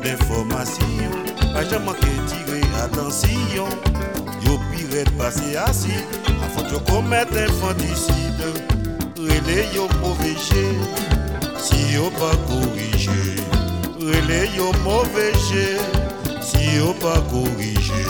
d'information, pas jamais manquer tirer attention. Yo pire passer assis, avant de commettre infanticide. Relais yo mauvais jet, si yo pas corrigé. Relais yo mauvais jet, si yo pas corrigé.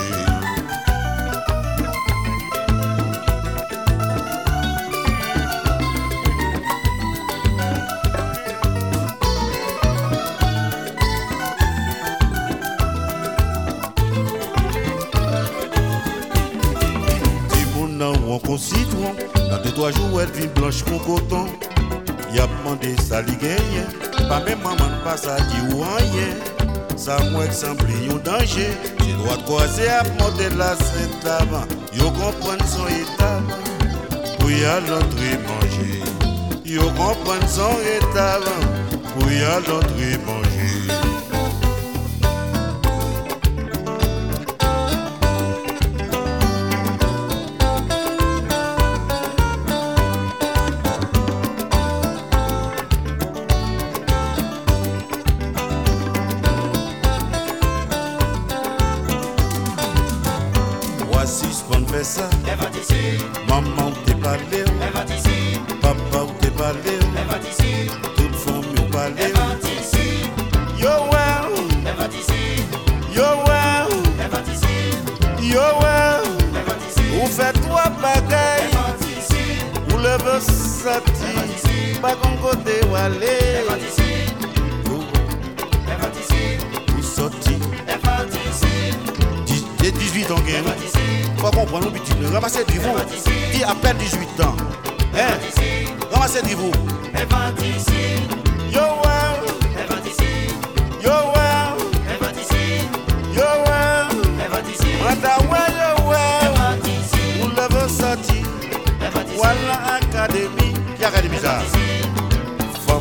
Ou concitoyen, dans 2-3 jours, elle vient blanche comme coton. Y a demandé ça li gagne, pas même maman pas ça dit ou rien. Ça moi semble un danger. C'est droit de croiser à monter la sainte avant. Yo comprendre son état, pour y aller l'entrée manger. Yo comprendre son état avant, pour y aller l'entrée manger. Suspend fait ça, maman t'es parlé, papa t'es parlé, toute famille ou parlé. Yo wow, yo wow, yo wow, ou fait trois bagailles, ou le veut sortir, pas qu'on côté ou aller. Ou sortir. 18 ans, faut comprendre, nous ramassez du vous. Dis à peine 18 ans. Hein? Ramassez du vous. Yo wow. Yo wow. Yo wow. Rata ouais yo wow. Ou le veut sortir. Voilà académie. Qui académie ça? Femme.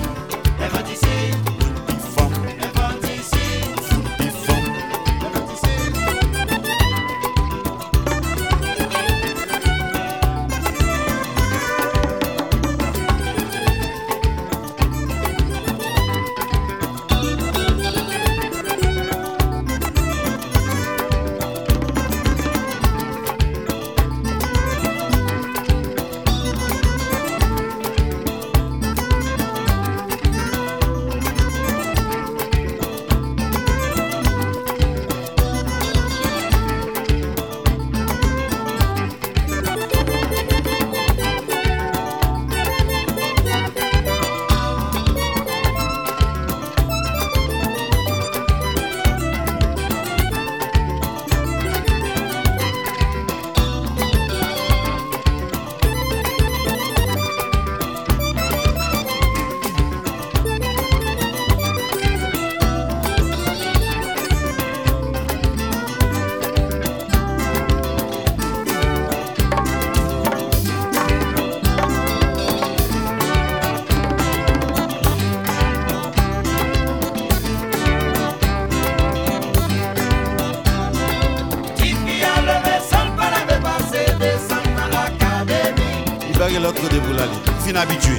L'autre côté pour l'aller, fin habitué.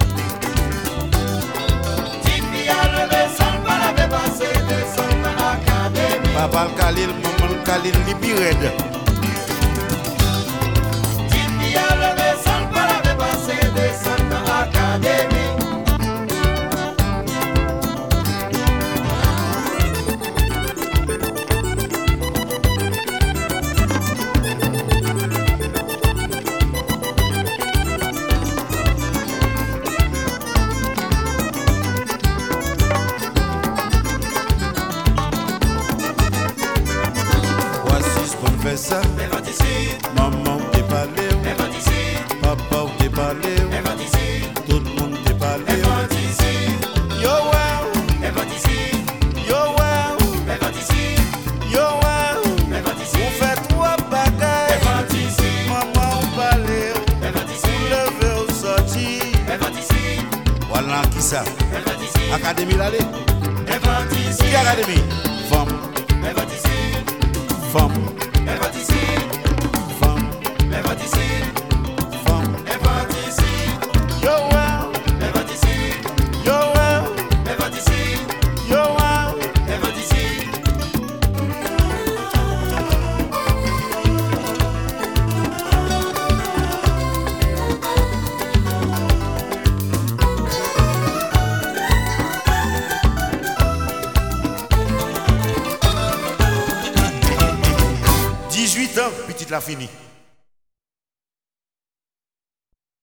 Papa le Khalil, maman le Khalil, li pi red. Ça. Maman t'es parlé, papa t'es parlé, tout le monde t'es parlé. Yo wow, yo wow, yo wow, on fait trois bagailles. Maman parle, on leve au sorti. Voilà qui ça? Académie l'aller. Qui académie? Femme. Femme. petite la fini.